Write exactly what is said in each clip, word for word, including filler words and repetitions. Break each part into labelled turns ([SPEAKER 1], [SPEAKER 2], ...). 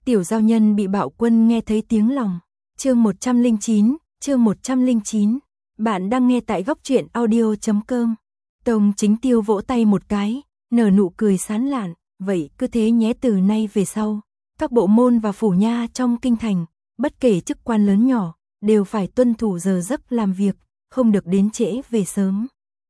[SPEAKER 1] Tiểu giao nhân bị bạo quân nghe thấy tiếng lòng. Chương một trăm lẻ chín, chương một trăm lẻ chín. Bạn đang nghe tại góc truyện audio chấm com. Tông Chính Tiêu vỗ tay một cái, nở nụ cười sán lạn, vậy cứ thế nhé, từ nay về sau, các bộ môn và phủ nha trong kinh thành, bất kể chức quan lớn nhỏ, đều phải tuân thủ giờ giấc làm việc, không được đến trễ về sớm.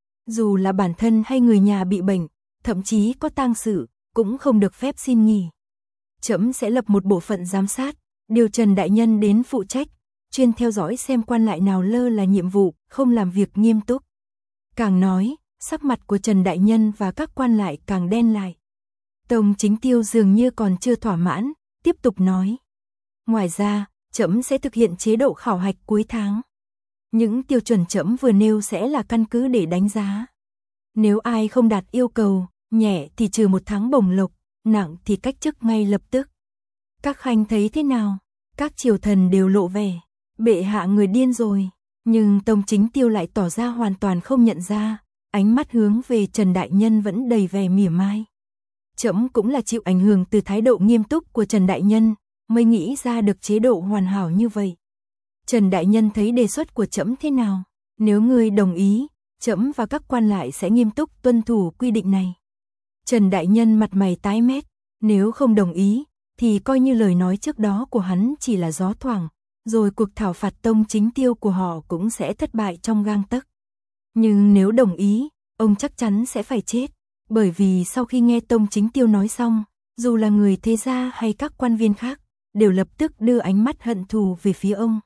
[SPEAKER 1] Dù là bản thân hay người nhà bị bệnh, thậm chí có tang sự, cũng không được phép xin nghỉ. Trẫm sẽ lập một bộ phận giám sát, điều Trần đại nhân đến phụ trách, chuyên theo dõi xem quan lại nào lơ là nhiệm vụ, không làm việc nghiêm túc. Càng nói, sắc mặt của Trần đại nhân và các quan lại càng đen lại. Tông Chính Tiêu dường như còn chưa thỏa mãn, tiếp tục nói. Ngoài ra, trẫm sẽ thực hiện chế độ khảo hạch cuối tháng. Những tiêu chuẩn trẫm vừa nêu sẽ là căn cứ để đánh giá. Nếu ai không đạt yêu cầu, nhẹ thì trừ một tháng bổng lộc, nặng thì cách chức ngay lập tức. Các khanh thấy thế nào? Các triều thần đều lộ vẻ, bệ hạ người điên rồi. Nhưng Tông Chính Tiêu lại tỏ ra hoàn toàn không nhận ra, ánh mắt hướng về Trần đại nhân vẫn đầy vẻ mỉa mai. Trẫm cũng là chịu ảnh hưởng từ thái độ nghiêm túc của Trần đại nhân, mới nghĩ ra được chế độ hoàn hảo như vậy. Trần đại nhân thấy đề xuất của trẫm thế nào? Nếu ngươi đồng ý, trẫm và các quan lại sẽ nghiêm túc tuân thủ quy định này. Trần đại nhân mặt mày tái mét, nếu không đồng ý, thì coi như lời nói trước đó của hắn chỉ là gió thoảng, rồi cuộc thảo phạt Tông Chính Tiêu của họ cũng sẽ thất bại trong gang tấc. Nhưng nếu đồng ý, ông chắc chắn sẽ phải chết, bởi vì sau khi nghe Tông Chính Tiêu nói xong, dù là người thế gia hay các quan viên khác, đều lập tức đưa ánh mắt hận thù về phía ông.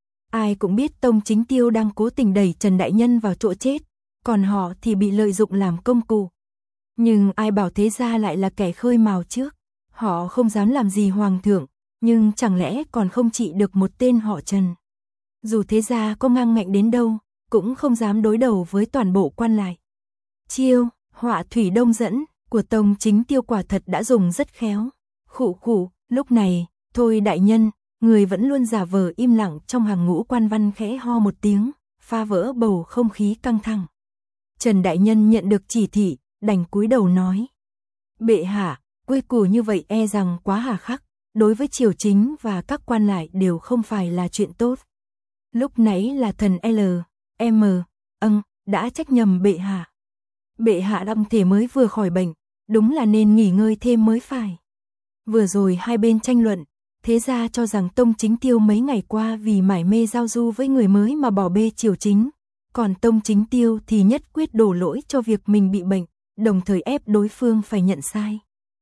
[SPEAKER 1] Ai cũng biết Tông Chính Tiêu đang cố tình đẩy Trần đại nhân vào chỗ chết, còn họ thì bị lợi dụng làm công cụ. Nhưng ai bảo thế gia lại là kẻ khơi mào trước, họ không dám làm gì hoàng thượng, nhưng chẳng lẽ còn không trị được một tên họ Trần. Dù thế gia có ngang ngạnh đến đâu, cũng không dám đối đầu với toàn bộ quan lại. Chiêu, họa thủy đông dẫn, của Tông Chính Tiêu quả thật đã dùng rất khéo. Khụ khụ, lúc này, thôi đại nhân, người vẫn luôn giả vờ im lặng trong hàng ngũ quan văn khẽ ho một tiếng, phá vỡ bầu không khí căng thẳng. Trần đại nhân nhận được chỉ thị, đành cúi đầu nói. Bệ hạ, quy củ như vậy e rằng quá hà khắc, đối với triều chính và các quan lại đều không phải là chuyện tốt. Lúc nãy là thần L, M, âng, đã trách nhầm bệ hạ. Bệ hạ đâm thể mới vừa khỏi bệnh, đúng là nên nghỉ ngơi thêm mới phải. Vừa rồi hai bên tranh luận, thế ra cho rằng Tông Chính Tiêu mấy ngày qua vì mải mê giao du với người mới mà bỏ bê triều chính, còn Tông Chính Tiêu thì nhất quyết đổ lỗi cho việc mình bị bệnh, đồng thời ép đối phương phải nhận sai.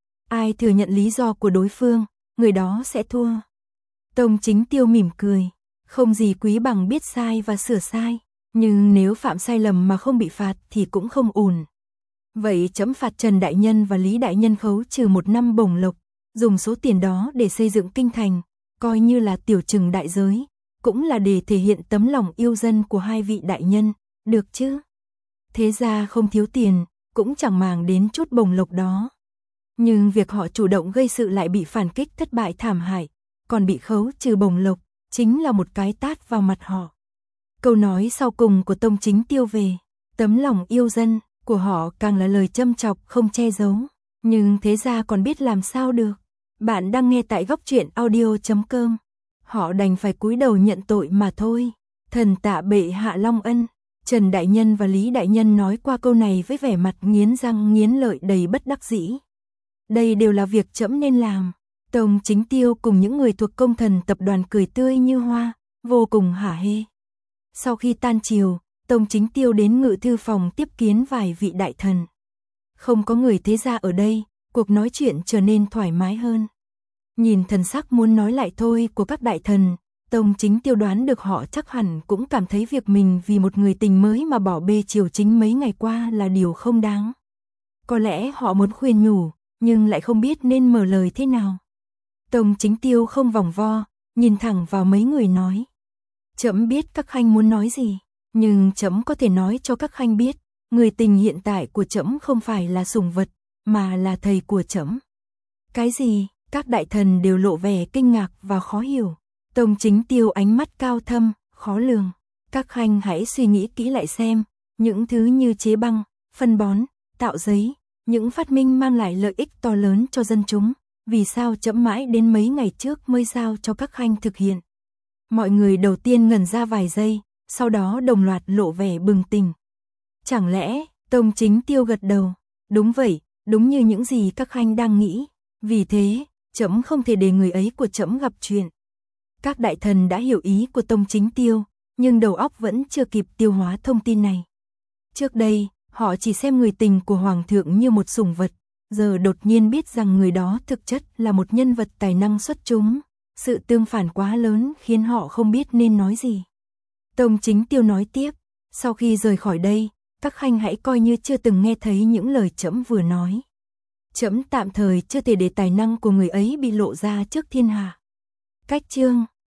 [SPEAKER 1] Ai thừa nhận lý do của đối phương, người đó sẽ thua. Tông Chính Tiêu mỉm cười, không gì quý bằng biết sai và sửa sai, nhưng nếu phạm sai lầm mà không bị phạt thì cũng không ổn. Vậy trẫm phạt Trần đại nhân và Lý đại nhân khấu trừ một năm bổng lộc, dùng số tiền đó để xây dựng kinh thành, coi như là tiểu trừng đại giới, cũng là để thể hiện tấm lòng yêu dân của hai vị đại nhân, được chứ? Thế ra không thiếu tiền, cũng chẳng màng đến chút bổng lộc đó. Nhưng việc họ chủ động gây sự lại bị phản kích thất bại thảm hại, còn bị khấu trừ bổng lộc, chính là một cái tát vào mặt họ. Câu nói sau cùng của Tông Chính Tiêu về tấm lòng yêu dân của họ càng là lời châm chọc không che giấu. Nhưng thế ra còn biết làm sao được. Bạn đang nghe tại góc truyện audio chấm com. Họ đành phải cúi đầu nhận tội mà thôi. Thần tạ bệ hạ long ân. Trần đại nhân và Lý đại nhân nói qua câu này với vẻ mặt nghiến răng nghiến lợi đầy bất đắc dĩ. Đây đều là việc trẫm nên làm. Tông Chính Tiêu cùng những người thuộc công thần tập đoàn cười tươi như hoa, vô cùng hả hê. Sau khi tan chiều, Tông Chính Tiêu đến ngự thư phòng tiếp kiến vài vị đại thần. Không có người thế gia ở đây, cuộc nói chuyện trở nên thoải mái hơn. Nhìn thần sắc muốn nói lại thôi của các đại thần, Tông Chính Tiêu đoán được họ chắc hẳn cũng cảm thấy việc mình vì một người tình mới mà bỏ bê triều chính mấy ngày qua là điều không đáng. Có lẽ họ muốn khuyên nhủ, nhưng lại không biết nên mở lời thế nào. Tông Chính Tiêu không vòng vo, nhìn thẳng vào mấy người nói. Trẫm biết các khanh muốn nói gì, nhưng trẫm có thể nói cho các khanh biết, người tình hiện tại của trẫm không phải là sủng vật, mà là thầy của trẫm. Cái gì? Các đại thần đều lộ vẻ kinh ngạc và khó hiểu. Tông Chính Tiêu ánh mắt cao thâm, khó lường. Các khanh hãy suy nghĩ kỹ lại xem, những thứ như chế băng, phân bón, tạo giấy, những phát minh mang lại lợi ích to lớn cho dân chúng, vì sao trẫm mãi đến mấy ngày trước mới giao cho các khanh thực hiện. Mọi người đầu tiên ngẩn ra vài giây, sau đó đồng loạt lộ vẻ bừng tỉnh. Chẳng lẽ, Tông Chính Tiêu gật đầu, đúng vậy, đúng như những gì các khanh đang nghĩ, vì thế, trẫm không thể để người ấy của trẫm gặp chuyện. Các đại thần đã hiểu ý của Tông Chính Tiêu, nhưng đầu óc vẫn chưa kịp tiêu hóa thông tin này. Trước đây, họ chỉ xem người tình của Hoàng thượng như một sủng vật, giờ đột nhiên biết rằng người đó thực chất là một nhân vật tài năng xuất chúng. Sự tương phản quá lớn khiến họ không biết nên nói gì. Tông Chính Tiêu nói tiếp, sau khi rời khỏi đây, các khanh hãy coi như chưa từng nghe thấy những lời trẫm vừa nói. Trẫm tạm thời chưa thể để tài năng của người ấy bị lộ ra trước thiên hạ. Cách chương